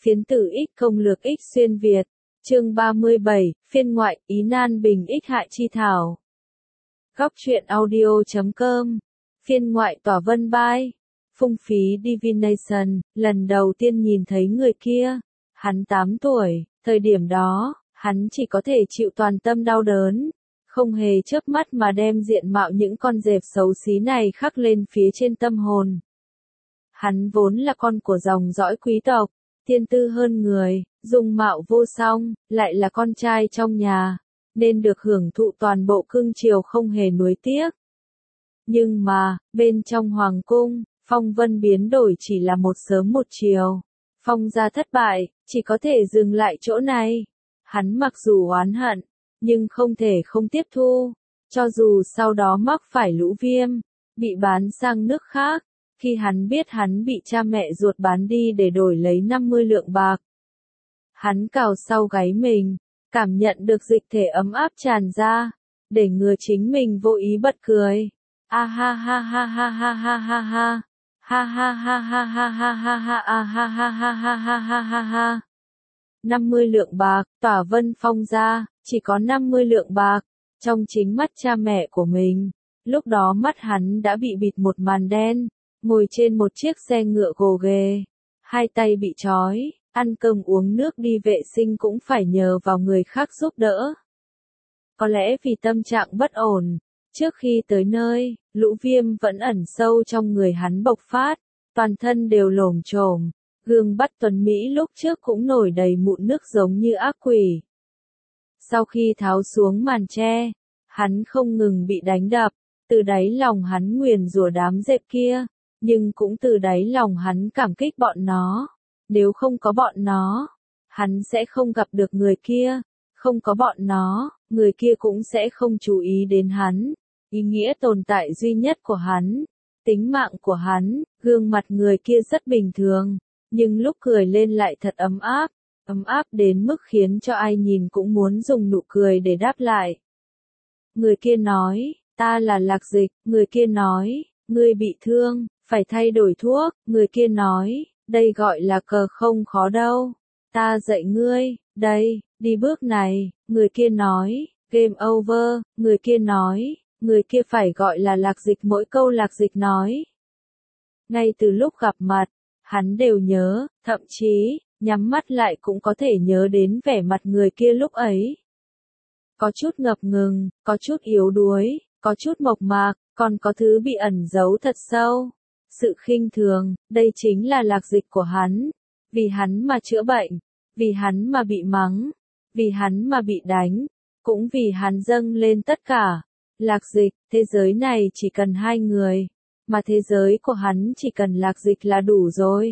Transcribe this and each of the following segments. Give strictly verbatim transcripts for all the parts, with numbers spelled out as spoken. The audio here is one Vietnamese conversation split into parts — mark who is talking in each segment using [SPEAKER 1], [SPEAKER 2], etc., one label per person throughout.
[SPEAKER 1] Phiến tử X công lược X xuyên Việt. Chương ba mươi bảy, phiên ngoại, ý nan bình X hại chi thảo. Góc truyện audio chấm com. Phiên ngoại tỏa vân bai. Phung phí divination, lần đầu tiên nhìn thấy người kia. Hắn tám tuổi, thời điểm đó, hắn chỉ có thể chịu toàn tâm đau đớn. Không hề chớp mắt mà đem diện mạo những con dẹp xấu xí này khắc lên phía trên tâm hồn. Hắn vốn là con của dòng dõi quý tộc, thiên tư hơn người, dung mạo vô song, lại là con trai trong nhà, nên được hưởng thụ toàn bộ cưng chiều không hề nuối tiếc. Nhưng mà, bên trong hoàng cung, phong vân biến đổi chỉ là một sớm một chiều. Phong gia thất bại, chỉ có thể dừng lại chỗ này. Hắn mặc dù oán hận, nhưng không thể không tiếp thu. Cho dù sau đó mắc phải lũ viêm, bị bán sang nước khác, khi hắn biết hắn bị cha mẹ ruột bán đi để đổi lấy năm mươi lượng bạc. Hắn cào sau gáy mình, cảm nhận được dịch thể ấm áp tràn ra, để ngừa chính mình vô ý bật cười. A ha ha ha ha ha ha ha ha. Ha ha ha ha ha ha ha ha a ha ha ha ha ha ha ha ha. năm mươi lượng bạc, Tỏa Vân Phong ra, chỉ có năm mươi lượng bạc, trong chính mắt cha mẹ của mình. Lúc đó mắt hắn đã bị bịt một màn đen, ngồi trên một chiếc xe ngựa gồ ghề, hai tay bị trói, ăn cơm uống nước đi vệ sinh cũng phải nhờ vào người khác giúp đỡ. Có lẽ vì tâm trạng bất ổn, trước khi tới nơi, lũ viêm vẫn ẩn sâu trong người hắn bộc phát, toàn thân đều lồm chồm, gương bắt tuấn Mỹ lúc trước cũng nổi đầy mụn nước giống như ác quỷ. Sau khi tháo xuống màn che, hắn không ngừng bị đánh đập, từ đáy lòng hắn nguyền rủa đám dẹp kia, nhưng cũng từ đáy lòng hắn cảm kích bọn nó. Nếu không có bọn nó, hắn sẽ không gặp được người kia, không có bọn nó, người kia cũng sẽ không chú ý đến hắn. Ý nghĩa tồn tại duy nhất của hắn, tính mạng của hắn, gương mặt người kia rất bình thường, nhưng lúc cười lên lại thật ấm áp, ấm áp đến mức khiến cho ai nhìn cũng muốn dùng nụ cười để đáp lại. Người kia nói, ta là Lạc Dịch, người kia nói, ngươi bị thương, phải thay đổi thuốc, người kia nói, đây gọi là cờ không khó đâu, ta dạy ngươi, đây, đi bước này, người kia nói, game over, người kia nói, người kia phải gọi là Lạc Dịch mỗi câu Lạc Dịch nói. Ngay từ lúc gặp mặt, hắn đều nhớ, thậm chí, nhắm mắt lại cũng có thể nhớ đến vẻ mặt người kia lúc ấy. Có chút ngập ngừng, có chút yếu đuối, có chút mộc mạc, còn có thứ bị ẩn giấu thật sâu. Sự khinh thường, đây chính là Lạc Dịch của hắn. Vì hắn mà chữa bệnh, vì hắn mà bị mắng, vì hắn mà bị đánh, cũng vì hắn dâng lên tất cả. Lạc Dịch, thế giới này chỉ cần hai người, mà thế giới của hắn chỉ cần Lạc Dịch là đủ rồi.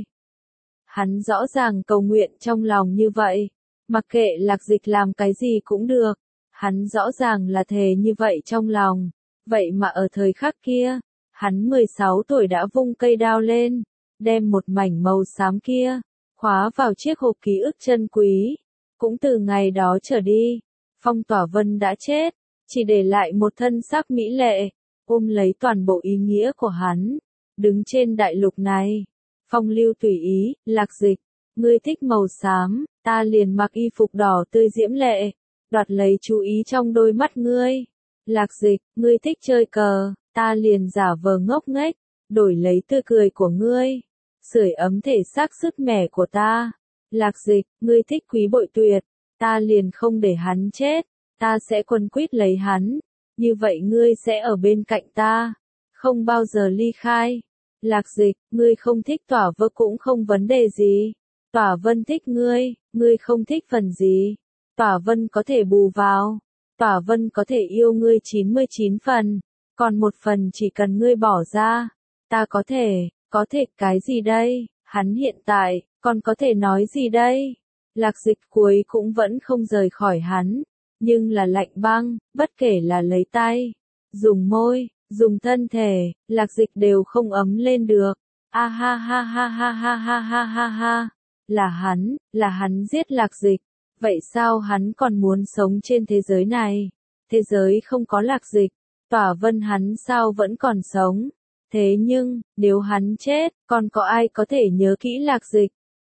[SPEAKER 1] Hắn rõ ràng cầu nguyện trong lòng như vậy, mặc kệ Lạc Dịch làm cái gì cũng được, hắn rõ ràng là thề như vậy trong lòng. Vậy mà ở thời khắc kia, hắn mười sáu tuổi đã vung cây đao lên, đem một mảnh màu xám kia, khóa vào chiếc hộp ký ức chân quý. Cũng từ ngày đó trở đi, Phong Tỏa Vân đã chết, chỉ để lại một thân xác mỹ lệ, ôm lấy toàn bộ ý nghĩa của hắn, đứng trên đại lục này. Phong lưu tùy ý, Lạc Dịch, ngươi thích màu xám, ta liền mặc y phục đỏ tươi diễm lệ, đoạt lấy chú ý trong đôi mắt ngươi. Lạc Dịch, ngươi thích chơi cờ, ta liền giả vờ ngốc nghếch, đổi lấy tươi cười của ngươi, sưởi ấm thể xác sức mẻ của ta. Lạc Dịch, ngươi thích Quý Bội Tuyệt, ta liền không để hắn chết, ta sẽ quấn quýt lấy hắn, như vậy ngươi sẽ ở bên cạnh ta, không bao giờ ly khai. Lạc Dịch, ngươi không thích Tỏa Vân cũng không vấn đề gì, Tỏa Vân thích ngươi, ngươi không thích phần gì, Tỏa Vân có thể bù vào, Tỏa Vân có thể yêu ngươi chín mươi chín phần, còn một phần chỉ cần ngươi bỏ ra, ta có thể, có thể cái gì đây, hắn hiện tại, còn có thể nói gì đây? Lạc Dịch cuối cũng vẫn không rời khỏi hắn, nhưng là lạnh băng, bất kể là lấy tay, dùng môi, dùng thân thể, Lạc Dịch đều không ấm lên được. A ha ha ha ha ha ha ha ha ha, là hắn, là hắn giết Lạc Dịch, vậy sao hắn còn muốn sống trên thế giới này? Thế giới không có Lạc Dịch, Tỏa Vân hắn sao vẫn còn sống? Thế nhưng, nếu hắn chết, còn có ai có thể nhớ kỹ Lạc Dịch?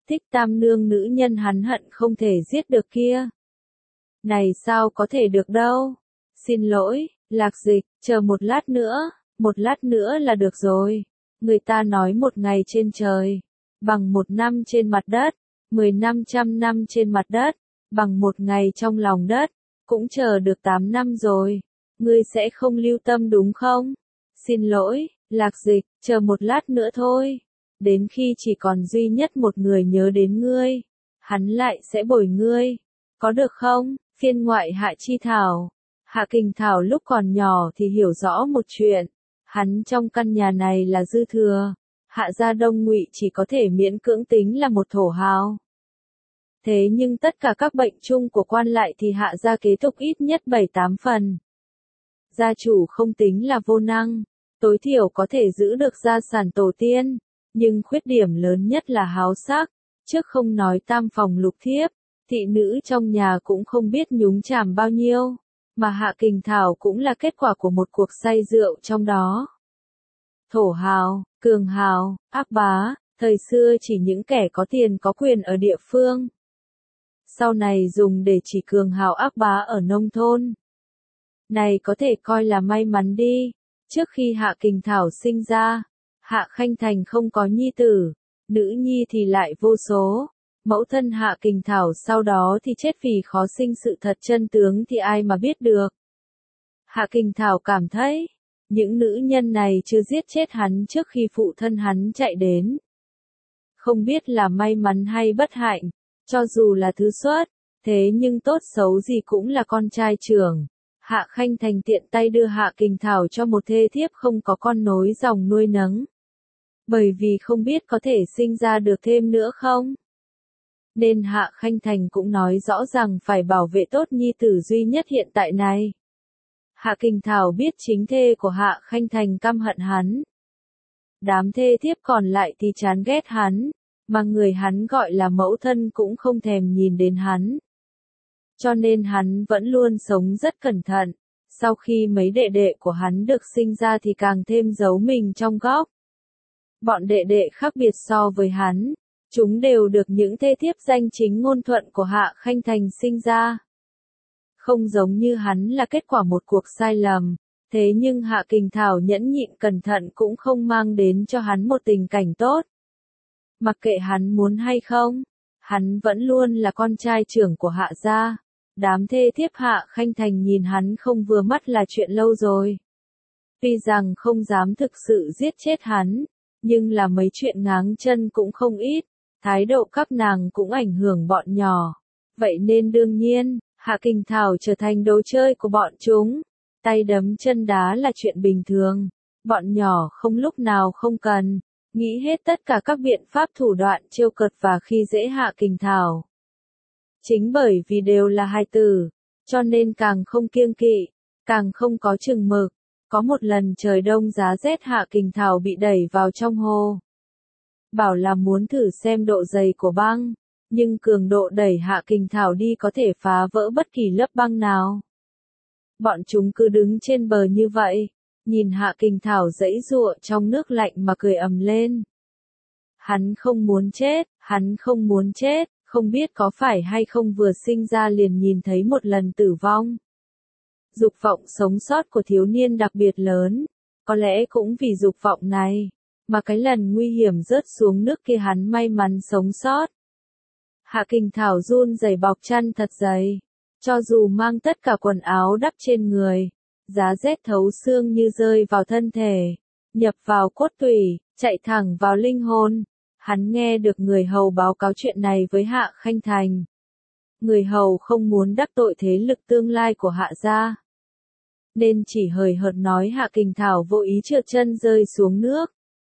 [SPEAKER 1] Thích Tam Nương nữ nhân hắn hận không thể giết được kia. Này sao có thể được đâu. Xin lỗi, Lạc Dịch, chờ một lát nữa, một lát nữa là được rồi. Người ta nói một ngày trên trời, bằng một năm trên mặt đất, mười năm trăm năm trên mặt đất, bằng một ngày trong lòng đất, cũng chờ được tám năm rồi. Ngươi sẽ không lưu tâm đúng không? Xin lỗi, Lạc Dịch, chờ một lát nữa thôi. Đến khi chỉ còn duy nhất một người nhớ đến ngươi, hắn lại sẽ bồi ngươi. Có được không? Phiên ngoại Hạ Chi Thảo. Hạ Kình Thảo lúc còn nhỏ thì hiểu rõ một chuyện. Hắn trong căn nhà này là dư thừa. Hạ gia Đông Ngụy chỉ có thể miễn cưỡng tính là một thổ hào. Thế nhưng tất cả các bệnh chung của quan lại thì hạ gia kế tục ít nhất bảy tám phần. Gia chủ không tính là vô năng, tối thiểu có thể giữ được gia sản tổ tiên, nhưng khuyết điểm lớn nhất là háo sắc, trước không nói tam phòng lục thiếp, thị nữ trong nhà cũng không biết nhúng chàm bao nhiêu, mà Hạ Kình Thảo cũng là kết quả của một cuộc say rượu trong đó. Thổ hào, cường hào, ác bá, thời xưa chỉ những kẻ có tiền có quyền ở địa phương. Sau này dùng để chỉ cường hào ác bá ở nông thôn. Này có thể coi là may mắn đi, trước khi Hạ Kình Thảo sinh ra, Hạ Khanh Thành không có nhi tử, nữ nhi thì lại vô số. Mẫu thân Hạ Kình Thảo sau đó thì chết vì khó sinh sự thật chân tướng thì ai mà biết được. Hạ Kình Thảo cảm thấy, những nữ nhân này chưa giết chết hắn trước khi phụ thân hắn chạy đến. Không biết là may mắn hay bất hạnh, cho dù là thứ xuất, thế nhưng tốt xấu gì cũng là con trai trưởng. Hạ Khanh Thành tiện tay đưa Hạ Kình Thảo cho một thê thiếp không có con nối dòng nuôi nấng. Bởi vì không biết có thể sinh ra được thêm nữa không? Nên Hạ Khanh Thành cũng nói rõ rằng phải bảo vệ tốt nhi tử duy nhất hiện tại này. Hạ Kình Thảo biết chính thê của Hạ Khanh Thành căm hận hắn. Đám thê thiếp còn lại thì chán ghét hắn, mà người hắn gọi là mẫu thân cũng không thèm nhìn đến hắn. Cho nên hắn vẫn luôn sống rất cẩn thận, sau khi mấy đệ đệ của hắn được sinh ra thì càng thêm giấu mình trong góc. Bọn đệ đệ khác biệt so với hắn, chúng đều được những thê thiếp danh chính ngôn thuận của Hạ Khanh Thành sinh ra. Không giống như hắn là kết quả một cuộc sai lầm, thế nhưng Hạ Kình Thảo nhẫn nhịn cẩn thận cũng không mang đến cho hắn một tình cảnh tốt. Mặc kệ hắn muốn hay không, hắn vẫn luôn là con trai trưởng của Hạ gia. Đám thê thiếp Hạ Khanh Thành nhìn hắn không vừa mắt là chuyện lâu rồi. Tuy rằng không dám thực sự giết chết hắn, nhưng là mấy chuyện ngáng chân cũng không ít, thái độ các nàng cũng ảnh hưởng bọn nhỏ. Vậy nên đương nhiên, Hạ Kình Thảo trở thành đồ chơi của bọn chúng. Tay đấm chân đá là chuyện bình thường. Bọn nhỏ không lúc nào không cần, nghĩ hết tất cả các biện pháp thủ đoạn trêu cợt và khi dễ Hạ Kình Thảo. Chính bởi vì đều là hài tử, cho nên càng không kiêng kỵ, càng không có chừng mực. Có một lần trời đông giá rét Hạ Kình Thảo bị đẩy vào trong hồ. Bảo là muốn thử xem độ dày của băng, nhưng cường độ đẩy Hạ Kình Thảo đi có thể phá vỡ bất kỳ lớp băng nào. Bọn chúng cứ đứng trên bờ như vậy, nhìn Hạ Kình Thảo giãy giụa trong nước lạnh mà cười ầm lên. Hắn không muốn chết, hắn không muốn chết. Không biết có phải hay không vừa sinh ra liền nhìn thấy một lần tử vong. Dục vọng sống sót của thiếu niên đặc biệt lớn, có lẽ cũng vì dục vọng này, mà cái lần nguy hiểm rớt xuống nước kia hắn may mắn sống sót. Hạ Kình Thảo run rẩy bọc chăn thật dày, cho dù mang tất cả quần áo đắp trên người, giá rét thấu xương như rơi vào thân thể, nhập vào cốt tủy, chạy thẳng vào linh hồn. Hắn nghe được người hầu báo cáo chuyện này với Hạ Khanh Thành. Người hầu không muốn đắc tội thế lực tương lai của Hạ gia, nên chỉ hời hợt nói Hạ Kình Thảo vô ý trượt chân rơi xuống nước.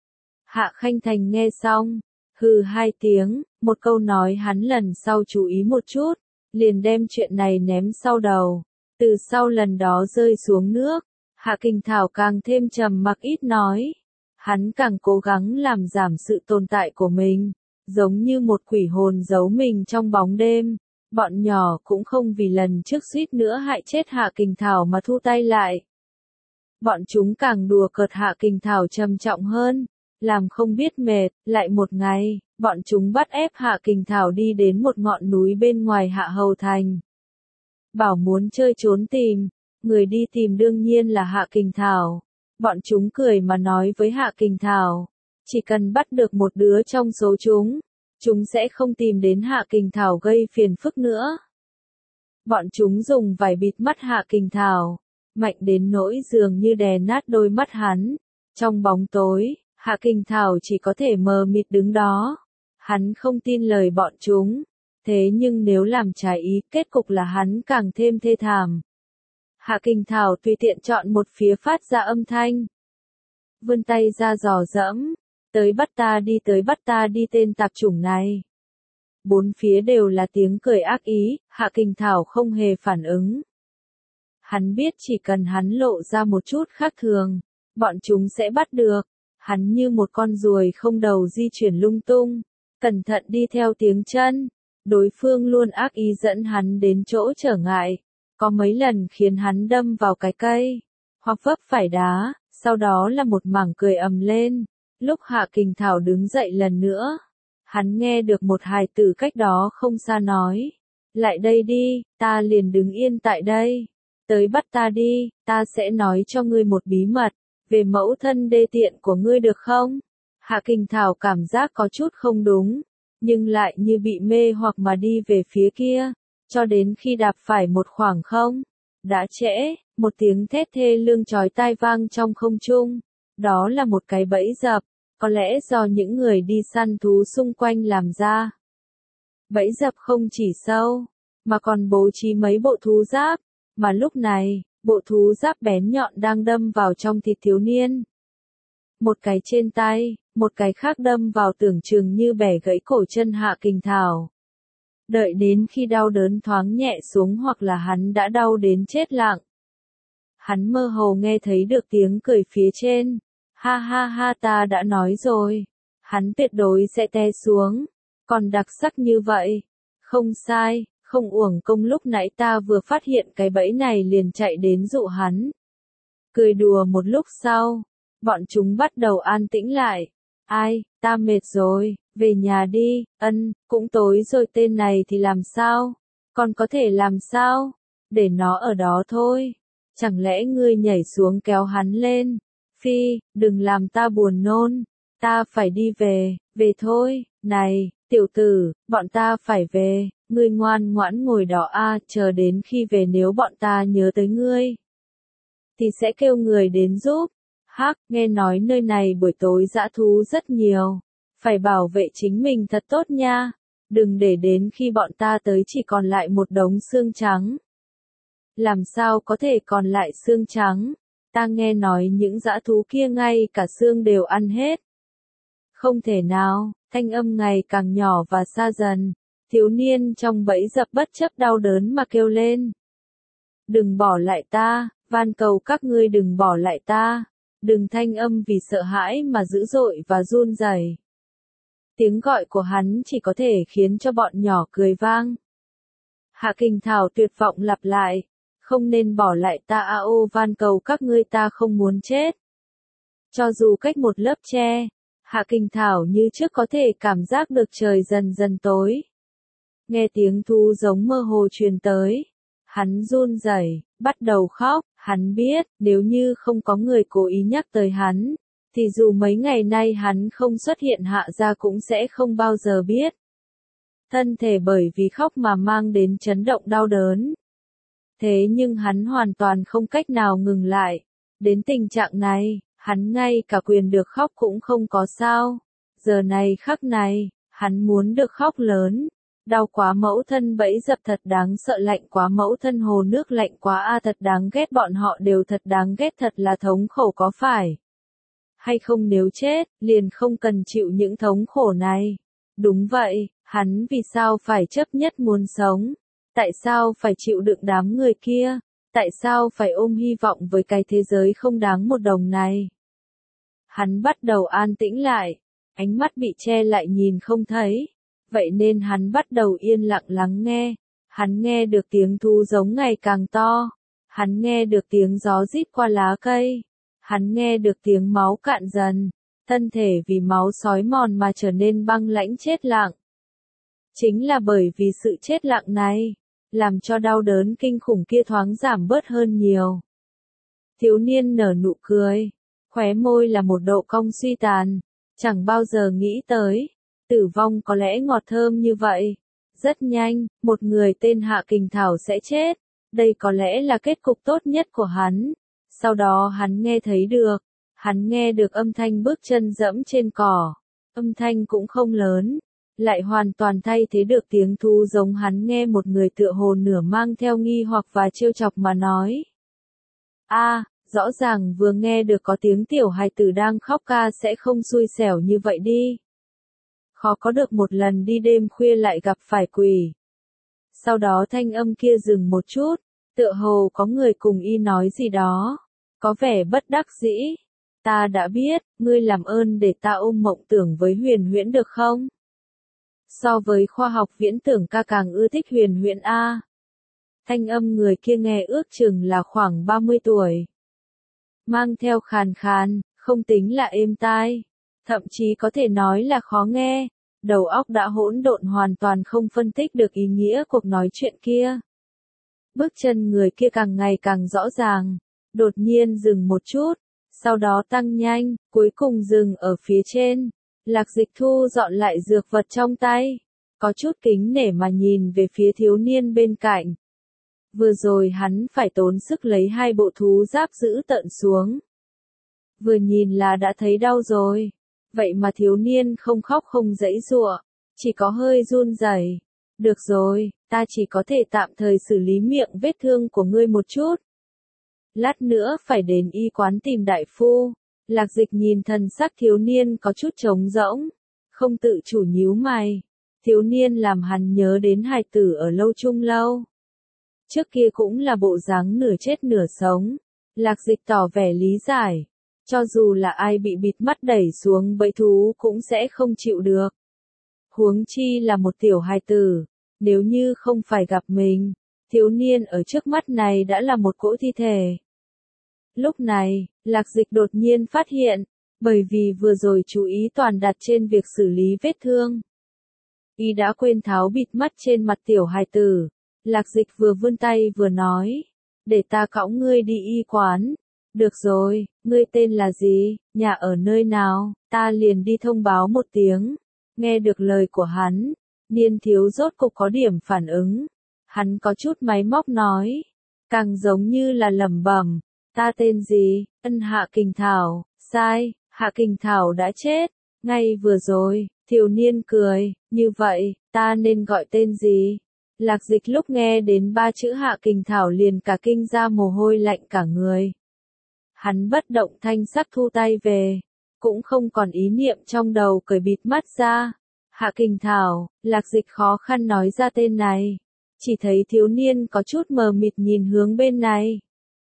[SPEAKER 1] Hạ Khanh Thành nghe xong, hừ hai tiếng, một câu nói hắn lần sau chú ý một chút, liền đem chuyện này ném sau đầu. Từ sau lần đó rơi xuống nước, Hạ Kình Thảo càng thêm trầm mặc ít nói. Hắn càng cố gắng làm giảm sự tồn tại của mình, giống như một quỷ hồn giấu mình trong bóng đêm. Bọn nhỏ cũng không vì lần trước suýt nữa hại chết Hạ Kình Thảo mà thu tay lại. Bọn chúng càng đùa cợt Hạ Kình Thảo trầm trọng hơn, Làm không biết mệt, lại một ngày, bọn chúng bắt ép Hạ Kình Thảo đi đến một ngọn núi bên ngoài Hạ Hầu Thành. Bảo muốn chơi trốn tìm, người đi tìm đương nhiên là Hạ Kình Thảo. Bọn chúng cười mà nói với Hạ Kình Thảo, chỉ cần bắt được một đứa trong số chúng, chúng sẽ không tìm đến Hạ Kình Thảo gây phiền phức nữa. Bọn chúng dùng vải bịt mắt Hạ Kình Thảo, mạnh đến nỗi dường như đè nát đôi mắt hắn. Trong bóng tối, Hạ Kình Thảo chỉ có thể mờ mịt đứng đó. Hắn không tin lời bọn chúng, thế nhưng nếu làm trái ý, kết cục là hắn càng thêm thê thảm. Hạ Kình Thảo tùy tiện chọn một phía phát ra âm thanh. Vươn tay ra dò dẫm, tới bắt ta đi, tới bắt ta đi tên tạp chủng này. Bốn phía đều là tiếng cười ác ý, Hạ Kình Thảo không hề phản ứng. Hắn biết chỉ cần hắn lộ ra một chút khác thường, bọn chúng sẽ bắt được. Hắn như một con ruồi không đầu di chuyển lung tung, cẩn thận đi theo tiếng chân. Đối phương luôn ác ý dẫn hắn đến chỗ trở ngại, có mấy lần khiến hắn đâm vào cái cây, hoặc vấp phải đá, sau đó là một mảng cười ầm lên. Lúc Hạ Kình Thảo đứng dậy lần nữa, hắn nghe được một hài tử cách đó không xa nói, lại đây đi, ta liền đứng yên tại đây, tới bắt ta đi, ta sẽ nói cho ngươi một bí mật, về mẫu thân đê tiện của ngươi được không? Hạ Kình Thảo cảm giác có chút không đúng, nhưng lại như bị mê hoặc mà đi về phía kia, cho đến khi đạp phải một khoảng không. Đã trễ, một tiếng thét thê lương chói tai vang trong không trung, đó là một cái bẫy dập, có lẽ do những người đi săn thú xung quanh làm ra. Bẫy dập không chỉ sâu, mà còn bố trí mấy bộ thú giáp, mà lúc này, bộ thú giáp bén nhọn đang đâm vào trong thịt thiếu niên. Một cái trên tay, một cái khác đâm vào tưởng chừng như bẻ gãy cổ chân Hạ Kình Thảo. Đợi đến khi đau đớn thoáng nhẹ xuống hoặc là hắn đã đau đến chết lặng. Hắn mơ hồ nghe thấy được tiếng cười phía trên. Ha ha ha, ta đã nói rồi. Hắn tuyệt đối sẽ té xuống. Còn đặc sắc như vậy. Không sai, không uổng công lúc nãy ta vừa phát hiện cái bẫy này liền chạy đến dụ hắn. Cười đùa một lúc sau, bọn chúng bắt đầu an tĩnh lại. Ai, ta mệt rồi, về nhà đi, ân, cũng tối rồi, tên này thì làm sao? Còn có thể làm sao? Để nó ở đó thôi. Chẳng lẽ ngươi nhảy xuống kéo hắn lên? Phi, đừng làm ta buồn nôn. Ta phải đi về, về thôi. Này, tiểu tử, bọn ta phải về. Ngươi ngoan ngoãn ngồi đó a, chờ đến khi về nếu bọn ta nhớ tới ngươi, thì sẽ kêu người đến giúp. Hắc, nghe nói nơi này buổi tối dã thú rất nhiều. Phải bảo vệ chính mình thật tốt nha. Đừng để đến khi bọn ta tới chỉ còn lại một đống xương trắng. Làm sao có thể còn lại xương trắng? Ta nghe nói những dã thú kia ngay cả xương đều ăn hết. Không thể nào, thanh âm ngày càng nhỏ và xa dần. Thiếu niên trong bẫy dập bất chấp đau đớn mà kêu lên. Đừng bỏ lại ta, van cầu các ngươi đừng bỏ lại ta. Đừng, thanh âm vì sợ hãi mà dữ dội và run rẩy. Tiếng gọi của hắn chỉ có thể khiến cho bọn nhỏ cười vang. Hạ Kình Thảo tuyệt vọng lặp lại. Không nên bỏ lại ta a ô, van cầu các ngươi, ta không muốn chết. Cho dù cách một lớp tre, Hạ Kình Thảo như trước có thể cảm giác được trời dần dần tối. Nghe tiếng thú giống mơ hồ truyền tới. Hắn run rẩy, bắt đầu khóc. Hắn biết, nếu như không có người cố ý nhắc tới hắn, thì dù mấy ngày nay hắn không xuất hiện Hạ gia cũng sẽ không bao giờ biết. Thân thể bởi vì khóc mà mang đến chấn động đau đớn. Thế nhưng hắn hoàn toàn không cách nào ngừng lại. Đến tình trạng này, hắn ngay cả quyền được khóc cũng không có sao. Giờ này khắc này, hắn muốn được khóc lớn. Đau quá, mẫu thân bẫy dập thật đáng sợ, lạnh quá, mẫu thân hồ nước lạnh quá a, thật đáng ghét, bọn họ đều thật đáng ghét, thật là thống khổ, có phải hay không? Nếu chết, liền không cần chịu những thống khổ này. Đúng vậy, hắn vì sao phải chấp nhất muốn sống? Tại sao phải chịu đựng đám người kia? Tại sao phải ôm hy vọng với cái thế giới không đáng một đồng này? Hắn bắt đầu an tĩnh lại, ánh mắt bị che lại nhìn không thấy. Vậy nên hắn bắt đầu yên lặng lắng nghe. Hắn nghe được tiếng thú giống ngày càng to. Hắn nghe được tiếng gió rít qua lá cây. Hắn nghe được tiếng máu cạn dần. thân thể vì máu xói mòn mà trở nên băng lãnh chết lặng. Chính là bởi vì sự chết lặng này, làm cho đau đớn kinh khủng kia thoáng giảm bớt hơn nhiều. Thiếu niên nở nụ cười, khóe môi là một độ cong suy tàn, chẳng bao giờ nghĩ tới, tử vong có lẽ ngọt thơm như vậy. Rất nhanh, một người tên Hạ Kình Thảo sẽ chết, đây có lẽ là kết cục tốt nhất của hắn. Sau đó hắn nghe thấy được, hắn nghe được âm thanh bước chân dẫm trên cỏ, âm thanh cũng không lớn, lại hoàn toàn thay thế được tiếng thú giống hắn nghe một người tựa hồ nửa mang theo nghi hoặc và trêu chọc mà nói. A, à, rõ ràng vừa nghe được có tiếng tiểu hài tử đang khóc ca sẽ không xui xẻo như vậy đi. Khó có được một lần đi đêm khuya lại gặp phải quỷ. Sau đó thanh âm kia dừng một chút, tựa hồ có người cùng y nói gì đó, có vẻ bất đắc dĩ. Ta đã biết, ngươi làm ơn để ta ôm mộng tưởng với huyền huyễn được không? So với khoa học viễn tưởng ca càng ưa thích huyền huyễn A. Thanh âm người kia nghe ước chừng là khoảng ba mươi tuổi. Mang theo khàn khàn, không tính là êm tai. Thậm chí có thể nói là khó nghe. Đầu óc đã hỗn độn hoàn toàn không phân tích được ý nghĩa cuộc nói chuyện kia. Bước chân người kia càng ngày càng rõ ràng. Đột nhiên dừng một chút. Sau đó tăng nhanh, cuối cùng dừng ở phía trên. Lạc Dịch thu dọn lại dược vật trong tay. Có chút kính nể mà nhìn về phía thiếu niên bên cạnh. Vừa rồi hắn phải tốn sức lấy hai bộ thú giáp giữ tận xuống. Vừa nhìn là đã thấy đau rồi. Vậy mà thiếu niên không khóc không giãy giụa, chỉ có hơi run rẩy. Được rồi, ta chỉ có thể tạm thời xử lý miệng vết thương của ngươi một chút. Lát nữa phải đến y quán tìm đại phu. Lạc Dịch nhìn thần sắc thiếu niên có chút trống rỗng, không tự chủ nhíu mày. Thiếu niên làm hắn nhớ đến hài tử ở Lâu Trung Lâu. Trước kia cũng là bộ dáng nửa chết nửa sống. Lạc Dịch tỏ vẻ lý giải. Cho dù là ai bị bịt mắt đẩy xuống bẫy thú cũng sẽ không chịu được. Huống chi là một tiểu hài tử. Nếu như không phải gặp mình, thiếu niên ở trước mắt này đã là một cỗ thi thể. Lúc này, Lạc Dịch đột nhiên phát hiện, bởi vì vừa rồi chú ý toàn đặt trên việc xử lý vết thương. Y đã quên tháo bịt mắt trên mặt tiểu hài tử. Lạc Dịch vừa vươn tay vừa nói, để ta cõng ngươi đi y quán. Được rồi, ngươi tên là gì, nhà ở nơi nào, ta liền đi thông báo một tiếng. Nghe được lời của hắn, niên thiếu rốt cục có điểm phản ứng. Hắn có chút máy móc nói, càng giống như là lẩm bẩm, ta tên gì, Ân Hạ Kình Thảo, sai, Hạ Kình Thảo đã chết, ngay vừa rồi, thiếu niên cười, như vậy, ta nên gọi tên gì? Lạc Dịch lúc nghe đến ba chữ Hạ Kình Thảo liền cả kinh ra mồ hôi lạnh cả người. Hắn bất động thanh sắc thu tay về, cũng không còn ý niệm trong đầu cởi bịt mắt ra. Hạ Kình Thảo, Lạc Dịch khó khăn nói ra tên này. Chỉ thấy thiếu niên có chút mờ mịt nhìn hướng bên này.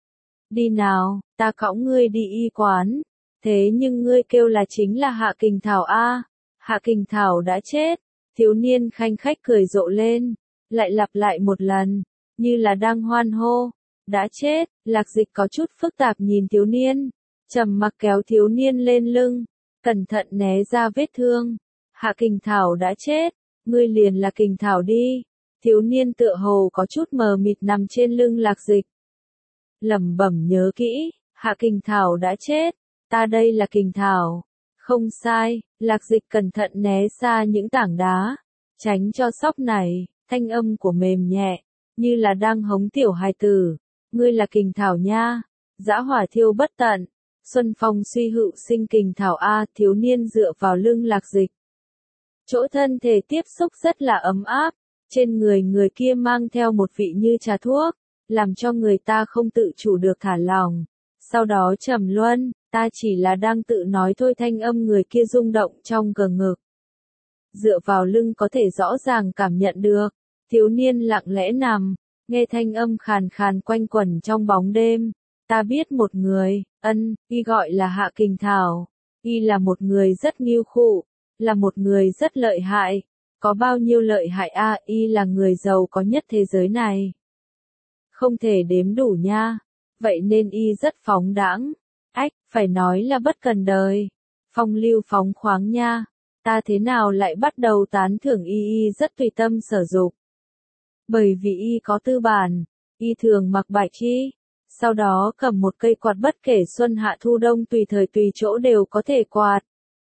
[SPEAKER 1] Đi nào, ta cõng ngươi đi y quán. Thế nhưng ngươi kêu là chính là Hạ Kình Thảo a? Hạ Kình Thảo đã chết. Thiếu niên khanh khách cười rộ lên, lại lặp lại một lần, như là đang hoan hô. Đã chết, Lạc Dịch có chút phức tạp nhìn thiếu niên, trầm mặc kéo thiếu niên lên lưng, cẩn thận né ra vết thương. Hạ Kình Thảo đã chết, ngươi liền là Kình Thảo đi. Thiếu niên tựa hồ có chút mờ mịt nằm trên lưng Lạc Dịch. Lẩm bẩm nhớ kỹ, Hạ Kình Thảo đã chết, ta đây là Kình Thảo. Không sai, Lạc Dịch cẩn thận né xa những tảng đá, tránh cho sóc này, thanh âm của mềm nhẹ, như là đang hống tiểu hài tử. Ngươi là Kình Thảo nha, dã hỏa thiêu bất tận, xuân phong suy hữu sinh Kình Thảo a. Thiếu niên dựa vào lưng Lạc Dịch. Chỗ thân thể tiếp xúc rất là ấm áp, trên người người kia mang theo một vị như trà thuốc, làm cho người ta không tự chủ được thả lòng. Sau đó trầm luân, ta chỉ là đang tự nói thôi, thanh âm người kia rung động trong gờ ngực. Dựa vào lưng có thể rõ ràng cảm nhận được, thiếu niên lặng lẽ nằm, nghe thanh âm khàn khàn quanh quẩn trong bóng đêm. Ta biết một người, Ân, y gọi là Hạ Kình Thảo. Y là một người rất nghiêu khụ, là một người rất lợi hại. Có bao nhiêu lợi hại a? À, y là người giàu có nhất thế giới này. Không thể đếm đủ nha. Vậy nên y rất phóng đãng. Ách, phải nói là bất cần đời. Phong lưu phóng khoáng nha, ta thế nào lại bắt đầu tán thưởng y y rất tùy tâm sở dục. Bởi vì y có tư bản, y thường mặc bạch y, sau đó cầm một cây quạt bất kể xuân hạ thu đông tùy thời tùy chỗ đều có thể quạt.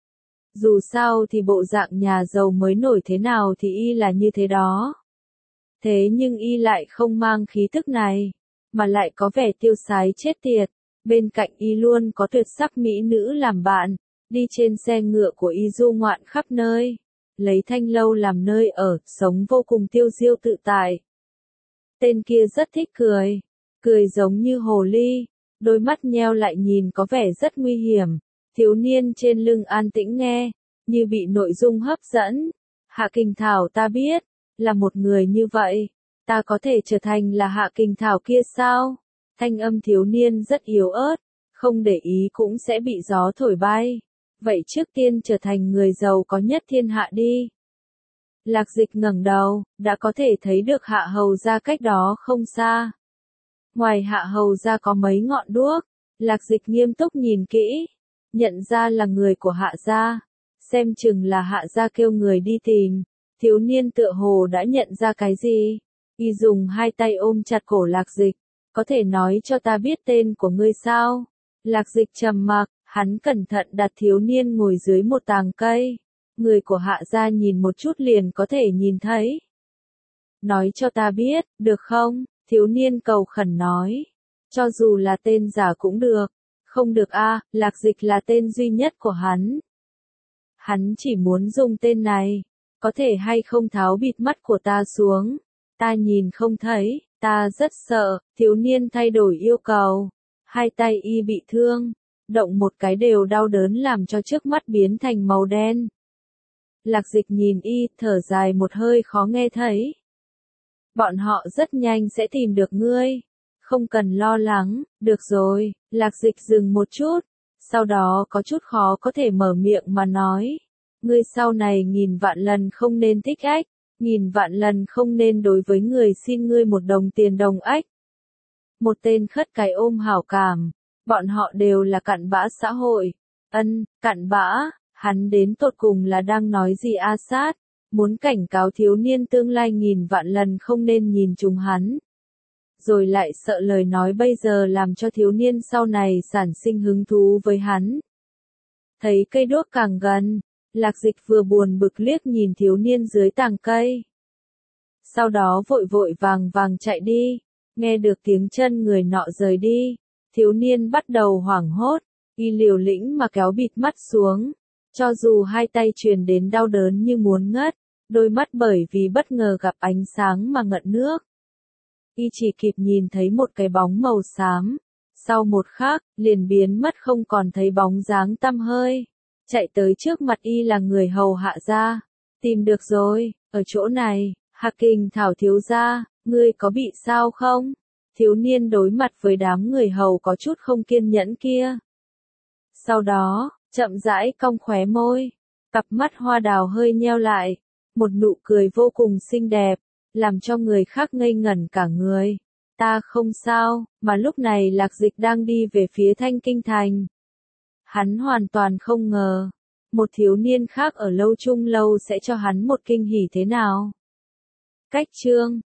[SPEAKER 1] Dù sao thì bộ dạng nhà giàu mới nổi thế nào thì y là như thế đó. Thế nhưng y lại không mang khí thức này, mà lại có vẻ tiêu sái chết tiệt. Bên cạnh y luôn có tuyệt sắc mỹ nữ làm bạn, đi trên xe ngựa của y du ngoạn khắp nơi, lấy thanh lâu làm nơi ở, sống vô cùng tiêu diêu tự tại. Tên kia rất thích cười, cười giống như hồ ly, đôi mắt nheo lại nhìn có vẻ rất nguy hiểm. Thiếu niên trên lưng an tĩnh nghe, như bị nội dung hấp dẫn. Hạ Kình Thảo ta biết, là một người như vậy, ta có thể trở thành là Hạ Kình Thảo kia sao? Thanh âm thiếu niên rất yếu ớt, không để ý cũng sẽ bị gió thổi bay. Vậy trước tiên trở thành người giàu có nhất thiên hạ đi. Lạc Dịch ngẩng đầu, đã có thể thấy được Hạ Hầu gia cách đó không xa. Ngoài Hạ Hầu gia có mấy ngọn đuốc, Lạc Dịch nghiêm túc nhìn kỹ, nhận ra là người của Hạ gia, xem chừng là Hạ gia kêu người đi tìm. Thiếu niên tựa hồ đã nhận ra cái gì, y dùng hai tay ôm chặt cổ Lạc Dịch, có thể nói cho ta biết tên của ngươi sao? Lạc Dịch trầm mặc, hắn cẩn thận đặt thiếu niên ngồi dưới một tàng cây, người của Hạ gia nhìn một chút liền có thể nhìn thấy. Nói cho ta biết, được không? Thiếu niên cầu khẩn nói, cho dù là tên giả cũng được. Không được a, à, Lạc Dịch là tên duy nhất của hắn. Hắn chỉ muốn dùng tên này, có thể hay không tháo bịt mắt của ta xuống. Ta nhìn không thấy, ta rất sợ. Thiếu niên thay đổi yêu cầu. Hai tay y bị thương, động một cái đều đau đớn làm cho trước mắt biến thành màu đen. Lạc Dịch nhìn y, thở dài một hơi khó nghe thấy. Bọn họ rất nhanh sẽ tìm được ngươi. Không cần lo lắng, được rồi. Lạc Dịch dừng một chút, sau đó có chút khó có thể mở miệng mà nói. Ngươi sau này nghìn vạn lần không nên thích ách, nghìn vạn lần không nên đối với người xin ngươi một đồng tiền đồng ách. Một tên khất cái ôm hảo cảm, bọn họ đều là cặn bã xã hội. Ân, cặn bã, hắn đến tột cùng là đang nói gì A Sát, muốn cảnh cáo thiếu niên tương lai nghìn vạn lần không nên nhìn trúng hắn. Rồi lại sợ lời nói bây giờ làm cho thiếu niên sau này sản sinh hứng thú với hắn. Thấy cây đuốc càng gần, Lạc Dịch vừa buồn bực liếc nhìn thiếu niên dưới tàng cây. Sau đó vội vội vàng vàng chạy đi, nghe được tiếng chân người nọ rời đi, thiếu niên bắt đầu hoảng hốt, y liều lĩnh mà kéo bịt mắt xuống, cho dù hai tay truyền đến đau đớn như muốn ngất, đôi mắt bởi vì bất ngờ gặp ánh sáng mà ngận nước. Y chỉ kịp nhìn thấy một cái bóng màu xám, sau một khắc, liền biến mất không còn thấy bóng dáng tăm hơi. Chạy tới trước mặt y là người hầu Hạ gia. Tìm được rồi, ở chỗ này. Hạ Kình Thảo thiếu gia, ngươi có bị sao không? Thiếu niên đối mặt với đám người hầu có chút không kiên nhẫn kia. Sau đó, chậm rãi cong khóe môi, cặp mắt hoa đào hơi nheo lại, một nụ cười vô cùng xinh đẹp, làm cho người khác ngây ngẩn cả người. Ta không sao, mà lúc này Lạc Dịch đang đi về phía Thanh Kinh Thành. Hắn hoàn toàn không ngờ, một thiếu niên khác ở lâu trung lâu sẽ cho hắn một kinh hỉ thế nào. Cách chương